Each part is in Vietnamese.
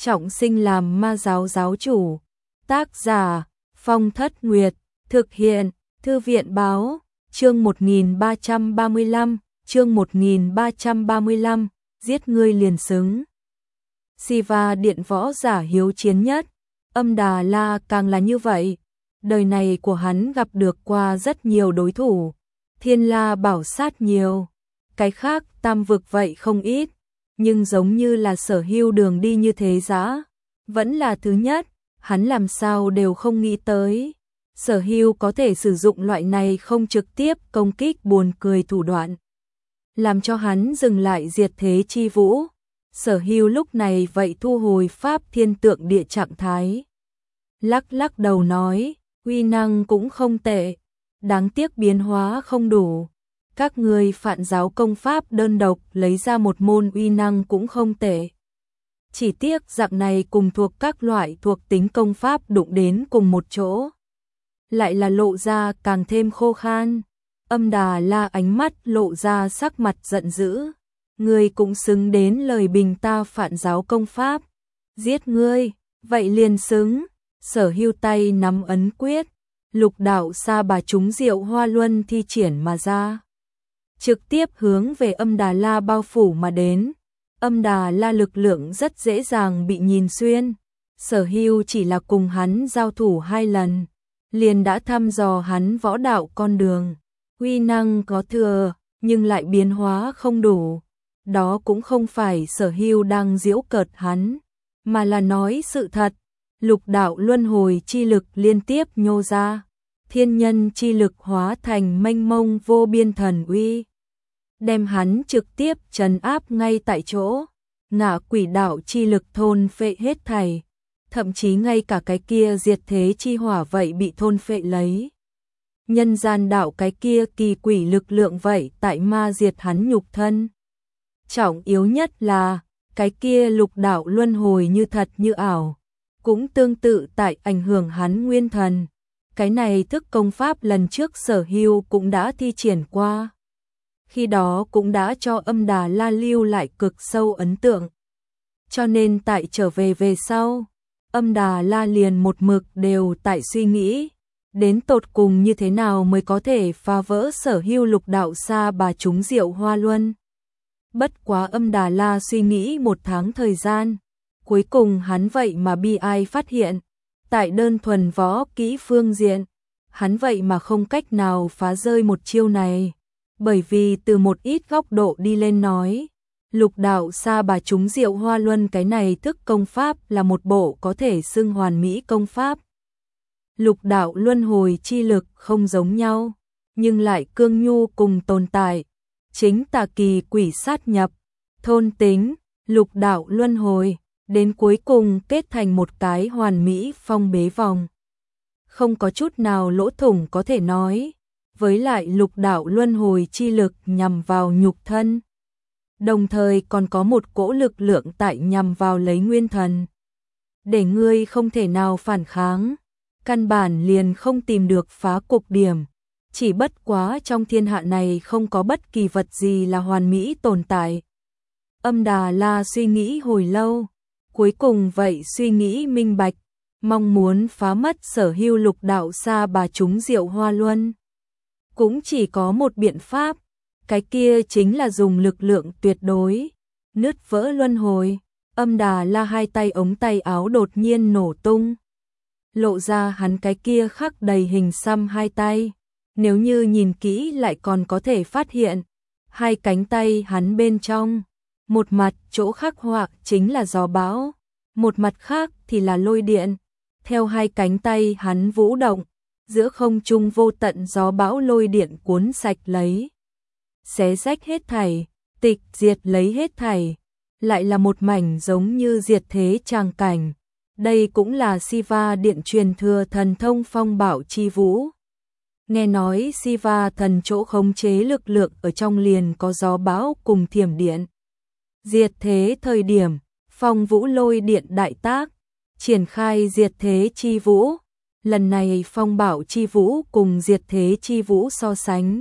trọng sinh làm ma giáo giáo chủ. Tác giả Phong Thất Nguyệt. Thực hiện Thư viện báo. Chương 1335. Chương 1335. Giết ngươi liền xứng. Siva điện võ giả hiếu chiến nhất. Âm Đà La càng là như vậy. Đời này của hắn gặp được qua rất nhiều đối thủ. Thiên La bảo sát nhiều. Cái khác tam vực vậy không ít. Nhưng giống như là Sở Hưu đường đi như thế dã, vẫn là thứ nhất, hắn làm sao đều không nghĩ tới. Sở Hưu có thể sử dụng loại này không trực tiếp công kích buồn cười thủ đoạn, làm cho hắn dừng lại diệt thế chi vũ. Sở Hưu lúc này vậy thu hồi pháp thiên tượng địa trạng thái. Lắc lắc đầu nói, uy năng cũng không tệ, đáng tiếc biến hóa không đủ. Các ngươi Phạn giáo công pháp đơn độc lấy ra một môn uy năng cũng không tệ. Chỉ tiếc dạng này cùng thuộc các loại thuộc tính công pháp đụng đến cùng một chỗ, lại là lộ ra càng thêm khô khan. Âm Đà La ánh mắt lộ ra sắc mặt giận dữ. Ngươi cũng xứng đến lời bình ta Phạn giáo công pháp. Giết ngươi, vậy liền xứng. Sở Hưu tay nắm ấn quyết, lục đạo sa bà trúng diệu hoa luân thi triển mà ra, trực tiếp hướng về Âm Đà La bao phủ mà đến. Âm Đà La lực lượng rất dễ dàng bị nhìn xuyên. Sở Hưu chỉ là cùng hắn giao thủ 2 lần, liền đã thăm dò hắn võ đạo con đường. Uy năng có thừa, nhưng lại biến hóa không đủ. Đó cũng không phải Sở Hưu đang giễu cợt hắn, mà là nói sự thật. Lục đạo luân hồi chi lực liên tiếp nhô ra, thiên nhân chi lực hóa thành mênh mông vô biên thần uy, đem hắn trực tiếp trấn áp ngay tại chỗ. Ngạ quỷ đạo chi lực thôn phệ hết thảy, thậm chí ngay cả cái kia diệt thế chi hỏa vậy bị thôn phệ lấy. Nhân gian đạo cái kia kỳ quỷ lực lượng vậy tại ma diệt hắn nhục thân. Trọng yếu nhất là cái kia lục đạo luân hồi như thật như ảo, cũng tương tự tại ảnh hưởng hắn nguyên thần. Cái này thức công pháp lần trước Sở Hưu cũng đã thi triển qua, khi đó cũng đã cho Âm Đà La lưu lại cực sâu ấn tượng. Cho nên tại trở về sau, Âm Đà La liền một mực đều tại suy nghĩ, đến tột cùng như thế nào mới có thể phá vỡ Sở Hưu lục đạo sa bà trúng diệu hoa luân. Bất quá Âm Đà La suy nghĩ 1 tháng thời gian, cuối cùng hắn vậy mà bi ai phát hiện, tại đơn thuần võ kỹ phương diện, hắn vậy mà không cách nào phá rơi một chiêu này. Bởi vì từ một ít góc độ đi lên nói, lục đạo sa bà trúng diệu hoa luân cái này thức công pháp là một bộ có thể xưng hoàn mỹ công pháp. Lục đạo luân hồi chi lực không giống nhau, nhưng lại cương nhu cùng tồn tại. Chính tà kỳ quỷ sát nhập, thôn tính, lục đạo luân hồi, đến cuối cùng kết thành một cái hoàn mỹ phong bế vòng. Không có chút nào lỗ thủng có thể nói. Với lại lục đạo luân hồi chi lực nhằm vào nhục thân, đồng thời còn có một cỗ lực lượng tại nhằm vào lấy nguyên thần, để ngươi không thể nào phản kháng, căn bản liền không tìm được phá cục điểm. Chỉ bất quá trong thiên hạ này không có bất kỳ vật gì là hoàn mỹ tồn tại. Âm Đà La suy nghĩ hồi lâu, cuối cùng vậy suy nghĩ minh bạch, mong muốn phá mất Sở Hưu lục đạo sa bà trúng diệu hoa luân. Cũng chỉ có một biện pháp, cái kia chính là dùng lực lượng tuyệt đối, nứt vỡ luân hồi. Âm Đà La 2 tay ống tay áo đột nhiên nổ tung, lộ ra hắn cái kia khắc đầy hình xăm 2 tay. Nếu như nhìn kỹ lại còn có thể phát hiện, 2 cánh tay hắn bên trong, một mặt chỗ khắc họa chính là gió bão, một mặt khác thì là lôi điện. Theo 2 cánh tay hắn vũ động, giữa không trung vô tận gió bão lôi điện cuốn sạch lấy, xé rách hết thảy, tịch diệt lấy hết thảy, lại là một mảnh giống như diệt thế tràng cảnh. Đây cũng là Siva điện truyền thừa thần thông phong bảo chi vũ. Nghe nói Siva thần chỗ khống chế lực lượng ở trong liền có gió bão cùng thiểm điện. Diệt thế thời điểm, phong vũ lôi điện đại tác, triển khai diệt thế chi vũ. Lần này phong bảo chi vũ cùng diệt thế chi vũ so sánh,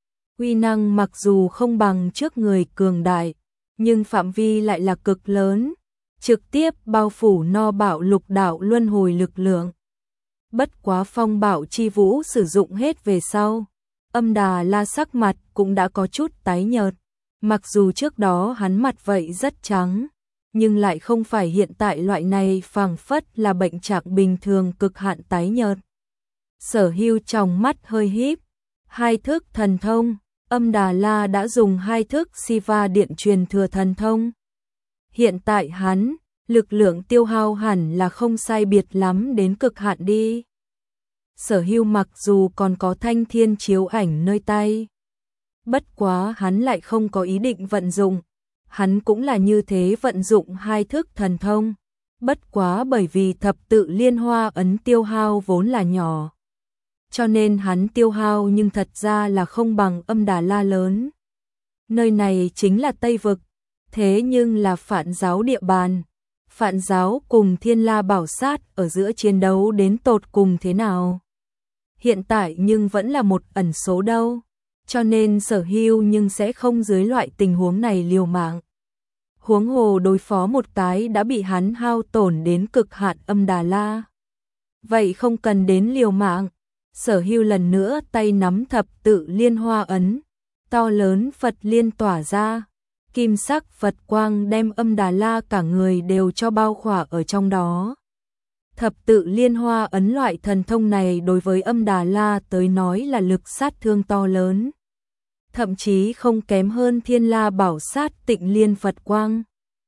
uy năng mặc dù không bằng trước người cường đại, nhưng phạm vi lại là cực lớn. trực tiếp bao phủ no bạo lục đạo luân hồi lực lượng. Bất quá phong bạo chi vũ sử dụng hết về sau, Âm Đà La sắc mặt cũng đã có chút tái nhợt, mặc dù trước đó hắn mặt vậy rất trắng, nhưng lại không phải hiện tại loại này phảng phất là bệnh trạng bình thường cực hạn tái nhợt. Sở Hưu trong mắt hơi híp, hai thức thần thông, Âm Đà La đã dùng hai thức Siva điện truyền thừa thần thông. Hiện tại hắn, lực lượng tiêu hao hẳn là không sai biệt lắm đến cực hạn đi. Sở Hưu mặc dù còn có thanh thiên chiếu ảnh nơi tay, bất quá hắn lại không có ý định vận dụng, hắn cũng là như thế vận dụng hai thức thần thông, bất quá bởi vì thập tự liên hoa ấn tiêu hao vốn là nhỏ, cho nên hắn tiêu hao nhưng thật ra là không bằng Âm Đà La lớn. Nơi này chính là Tây Vực, thế nhưng là Phạn giáo địa bàn. Phạn giáo cùng Thiên La Bảo Sát ở giữa chiến đấu đến tột cùng thế nào? Hiện tại nhưng vẫn là một ẩn số đâu, cho nên Sở Hưu nhưng sẽ không dưới loại tình huống này liều mạng. Huống hồ đối phó một cái đã bị hắn hao tổn đến cực hạn Âm Đà La. Vậy không cần đến liều mạng. Sở Hưu lần nữa tay nắm thập tự liên hoa ấn, to lớn Phật liên tỏa ra, kim sắc Phật quang đem Âm Đà La cả người đều cho bao khỏa ở trong đó. Thập tự liên hoa ấn loại thần thông này đối với Âm Đà La tới nói là lực sát thương to lớn, thậm chí không kém hơn Thiên La Bảo Sát Tịnh Liên Phật quang.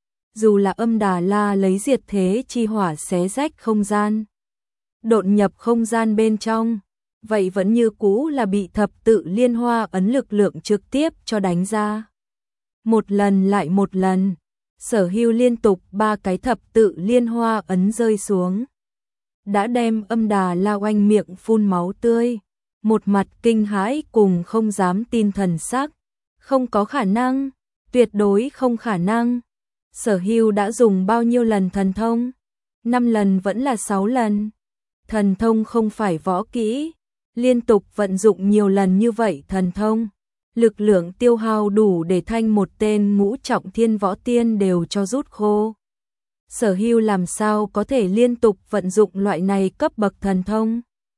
Dù là Âm Đà La lấy diệt thế chi hỏa xé rách không gian, độn nhập không gian bên trong, vậy vẫn như cũ là bị thập tự liên hoa ấn lực lượng trực tiếp cho đánh ra. Một lần lại một lần, Sở Hưu liên tục 3 cái thập tự liên hoa ấn rơi xuống, đã đem Âm Đà La oanh miệng phun máu tươi, một mặt kinh hãi cùng không dám tin thần sắc. Không có khả năng, tuyệt đối không khả năng. Sở Hưu đã dùng bao nhiêu lần thần thông? 5 lần vẫn là 6 lần. Thần thông không phải võ kỹ, liên tục vận dụng nhiều lần như vậy thần thông, lực lượng tiêu hao đủ để thanh một tên ngũ trọng thiên võ tiên đều cho rút khô. Sở Hưu làm sao có thể liên tục vận dụng loại này cấp bậc thần thông?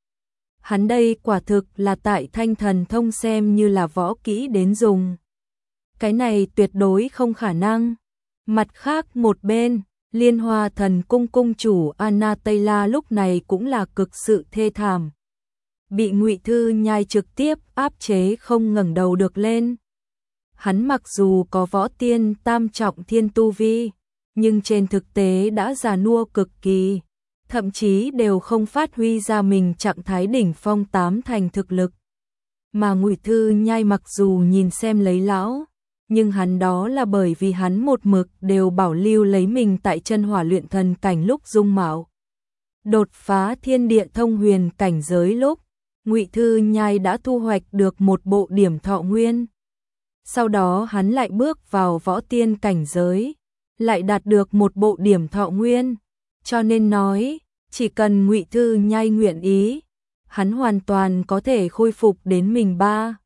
Hắn đây quả thực là tại thanh thần thông xem như là võ kỹ đến dùng. Cái này tuyệt đối không khả năng. Mặt khác một bên, Liên Hoa Thần Cung cung chủ Anatela lúc này cũng là cực sự thê thảm. Bị Ngụy Thư Nhai trực tiếp áp chế không ngẩng đầu được lên. Hắn mặc dù có võ tiên tam trọng thiên tu vi, nhưng trên thực tế đã già nua cực kỳ, thậm chí đều không phát huy ra mình trạng thái đỉnh phong 8 thành thực lực. Mà Ngụy Thư Nhai mặc dù nhìn xem lấy lão, nhưng hắn đó là bởi vì hắn một mực đều bảo lưu lấy mình tại chân hỏa luyện thần cảnh lúc dung mạo. Đột phá thiên địa thông huyền cảnh giới lúc, Ngụy Thư Nhai đã thu hoạch được một bộ điểm thọ nguyên. Sau đó hắn lại bước vào võ tiên cảnh giới, lại đạt được một bộ điểm thọ nguyên. Cho nên nói, chỉ cần Ngụy Thư Nhai nguyện ý, hắn hoàn toàn có thể khôi phục đến mình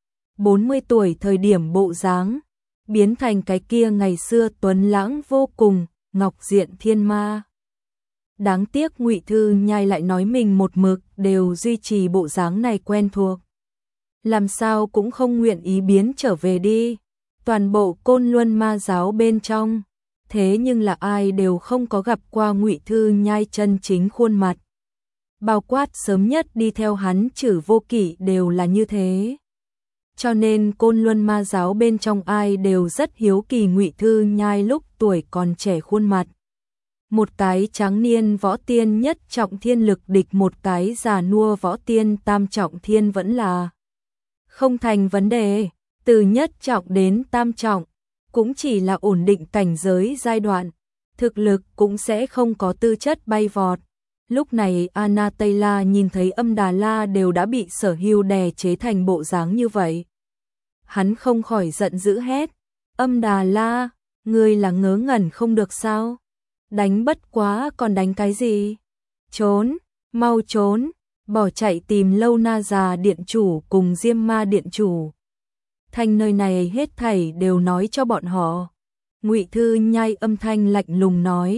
40 tuổi thời điểm bộ dáng, biến thành cái kia ngày xưa tuấn lãng vô cùng, ngọc diện thiên ma. Đáng tiếc Ngụy Thư Nhai lại nói mình một mực đều duy trì bộ dáng này quen thuộc. Làm sao cũng không nguyện ý biến trở về đi. Toàn bộ Côn Luân ma giáo bên trong, thế nhưng là ai đều không có gặp qua Ngụy Thư Nhai chân chính khuôn mặt. Bao quát sớm nhất đi theo hắn Trử Vô Kỵ đều là như thế. Cho nên Côn Luân ma giáo bên trong ai đều rất hiếu kỳ Ngụy Thư Nhai lúc tuổi còn trẻ khuôn mặt. Một cái tráng niên võ tiên nhất trọng thiên lực địch một cái già nua võ tiên tam trọng thiên vẫn là không thành vấn đề. Từ nhất trọng đến tam trọng, cũng chỉ là ổn định cảnh giới giai đoạn, thực lực cũng sẽ không có tư chất bay vọt. Lúc này Anatela nhìn thấy Âm Đà La đều đã bị Sở Hưu đè chế thành bộ dáng như vậy. Hắn không khỏi giận dữ hét, Âm Đà La, ngươi là ngớ ngẩn không được sao? Đánh bất quá còn đánh cái gì? Trốn, mau trốn, bỏ chạy tìm Lâu Na già điện chủ cùng Diêm Ma điện chủ. Thanh nơi này hết thảy đều nói cho bọn họ. Ngụy Thư Nhai âm thanh lạnh lùng nói,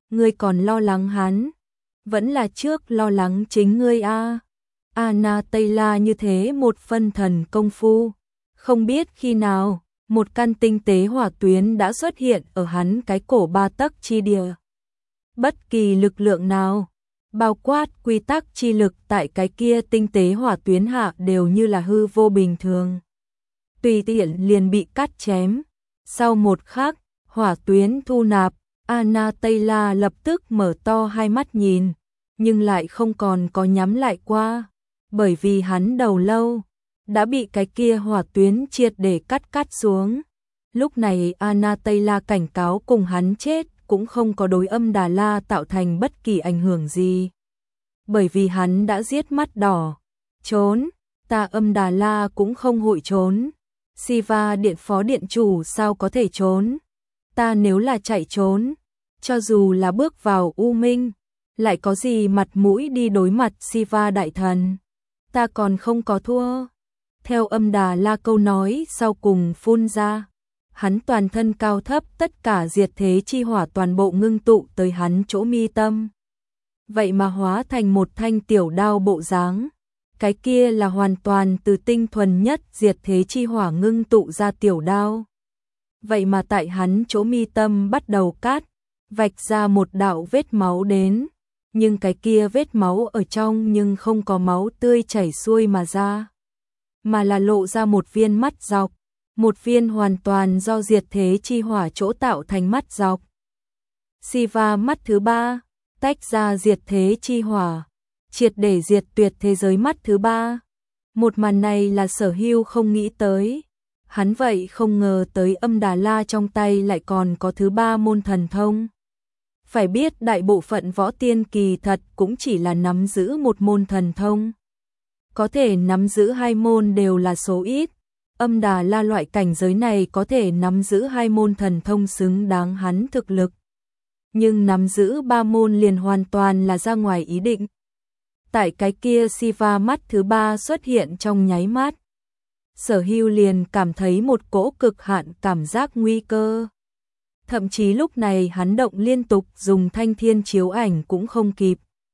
ngươi còn lo lắng hắn, vẫn là trước lo lắng chính ngươi a. Anastasia như thế một phân thần công phu, không biết khi nào, một căn tinh tế hỏa tuyến đã xuất hiện ở hắn cái cổ 3 tấc chi địa. Bất kỳ lực lượng nào, bao quát quy tắc chi lực tại cái kia tinh tế hỏa tuyến hạ đều như là hư vô bình thường. Tùy tiện liền bị cắt chém. Sau một khắc, hỏa tuyến thu nạp, Anastasia lập tức mở to hai mắt nhìn, nhưng lại không còn có nhắm lại qua, bởi vì hắn đầu lâu đã bị cái kia hỏa tuyến triệt để cắt xuống. Lúc này Anastasia cảnh cáo cùng hắn chết cũng không có đối Âm Đà La tạo thành bất kỳ ảnh hưởng gì. Bởi vì hắn đã giết mắt đỏ. Trốn, ta Âm Đà La cũng không hội trốn. Siva điện phó điện chủ sao có thể trốn? Ta nếu là chạy trốn, cho dù là bước vào U Minh, lại có gì mặt mũi đi đối mặt Siva đại thần? Ta còn không có thua. Theo Âm Đà La câu nói sau cùng phun ra, hắn toàn thân cao thấp tất cả diệt thế chi hỏa toàn bộ ngưng tụ tới hắn chỗ mi tâm. Vậy mà hóa thành một thanh tiểu đao bộ dáng. Cái kia là hoàn toàn từ tinh thuần nhất diệt thế chi hỏa ngưng tụ ra tiểu đao. Vậy mà tại hắn chỗ mi tâm bắt đầu cắt, vạch ra một đạo vết máu đến. Nhưng cái kia vết máu ở trong nhưng không có máu tươi chảy xuôi mà ra. Mà là lộ ra một viên mắt dọc. Một viên hoàn toàn do diệt thế chi hỏa chỗ tạo thành mắt dọc. Siva mắt thứ 3, tách ra diệt thế chi hỏa, triệt để diệt tuyệt thế giới mắt thứ 3. Một màn này là Sở Hưu không nghĩ tới. Hắn vậy không ngờ tới Âm Đà La trong tay lại còn có thứ 3 môn thần thông. Phải biết đại bộ phận võ tiên kỳ thật cũng chỉ là nắm giữ một môn thần thông. Có thể nắm giữ 2 môn đều là số ít. Âm Đà La loại cảnh giới này có thể nắm giữ 2 môn thần thông xứng đáng hắn thực lực. Nhưng nắm giữ 3 môn liền hoàn toàn là ra ngoài ý định. Tại cái kia Siva mắt thứ 3 xuất hiện trong nháy mắt. Sở Hưu liền cảm thấy một cỗ cực hạn cảm giác nguy cơ. Thậm chí lúc này hắn động liên tục dùng thanh thiên chiếu ảnh cũng không kịp.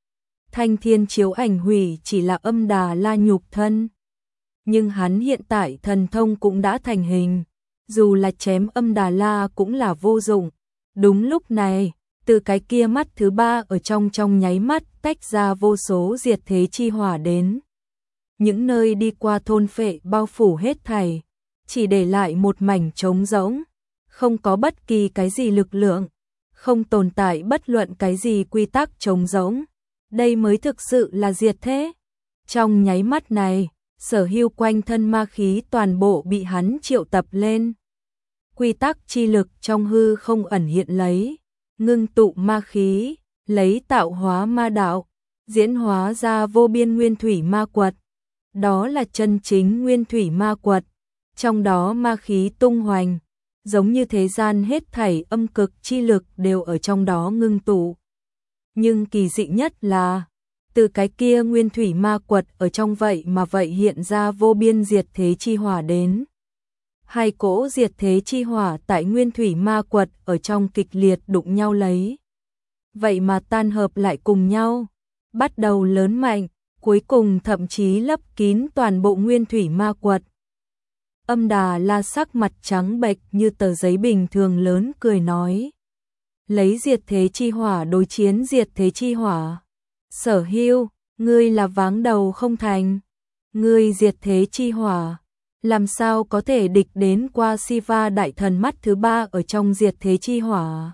Thanh thiên chiếu ảnh hủy chỉ là Âm Đà La nhục thân. Nhưng hắn hiện tại thần thông cũng đã thành hình. Dù là chém Âm Đà La cũng là vô dụng. Đúng lúc này, từ cái kia mắt thứ 3 ở trong nháy mắt tách ra vô số diệt thế chi hỏa đến. Những nơi đi qua thôn phệ bao phủ hết thảy, chỉ để lại một mảnh trống rỗng, không có bất kỳ cái gì lực lượng, không tồn tại bất luận cái gì quy tắc trống rỗng. Đây mới thực sự là diệt thế. Trong nháy mắt này, Sở Hưu quanh thân ma khí toàn bộ bị hắn triệu tập lên. Quy tắc chi lực trong hư không ẩn hiện lấy, ngưng tụ ma khí, lấy tạo hóa ma đạo, diễn hóa ra vô biên nguyên thủy ma quật. Đó là chân chính nguyên thủy ma quật, trong đó ma khí tung hoành, giống như thế gian hết thảy âm cực chi lực đều ở trong đó ngưng tụ. Nhưng kỳ dị nhất là, từ cái kia nguyên thủy ma quật ở trong vậy mà vậy hiện ra vô biên diệt thế chi hỏa đến. 2 cỗ diệt thế chi hỏa tại nguyên thủy ma quật ở trong kịch liệt đụng nhau lấy. Vậy mà tan hợp lại cùng nhau, bắt đầu lớn mạnh, cuối cùng thậm chí lấp kín toàn bộ nguyên thủy ma quật. Âm Đà La sắc mặt trắng bệch như tờ giấy bình thường lớn cười nói. Lấy diệt thế chi hỏa đối chiến diệt thế chi hỏa. Sở Hưu, ngươi là váng đầu không thành. Ngươi diệt thế chi hỏa, làm sao có thể địch đến qua Siva đại thần mắt thứ 3 ở trong diệt thế chi hỏa.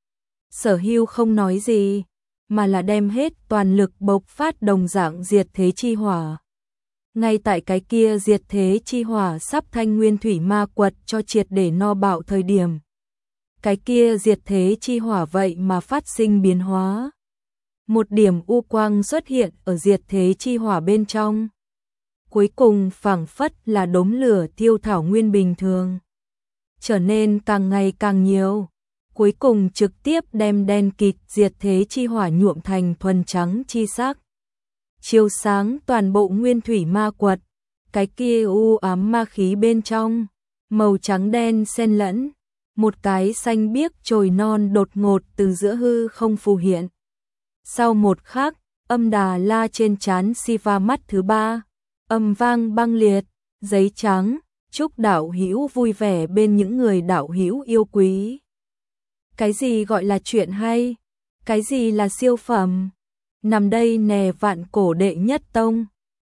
Sở Hưu không nói gì, mà là đem hết toàn lực bộc phát đồng dạng diệt thế chi hỏa. Ngay tại cái kia diệt thế chi hỏa sắp thanh nguyên thủy ma quật cho triệt để no bạo thời điểm. Cái kia diệt thế chi hỏa vậy mà phát sinh biến hóa. Một điểm u quang xuất hiện ở diệt thế chi hỏa bên trong. Cuối cùng phảng phất là đốm lửa thiêu thảo nguyên bình thường. Trở nên càng ngày càng nhiều. Cuối cùng trực tiếp đem đen kịt diệt thế chi hỏa nhuộm thành thuần trắng chi sắc. Chiếu sáng toàn bộ nguyên thủy ma quật. Cái kia u ám ma khí bên trong, màu trắng đen xen lẫn. một cái xanh biếc chồi non đột ngột từ giữa hư không phù hiện. Sau một khắc, âm Đà La trên trán Siva mắt thứ ba, âm vang băng liệt, giấy trắng, chúc đạo hữu vui vẻ bên những người đạo hữu yêu quý. Cái gì gọi là chuyện hay? Cái gì là siêu phẩm? Nằm đây nè vạn cổ đệ nhất tông.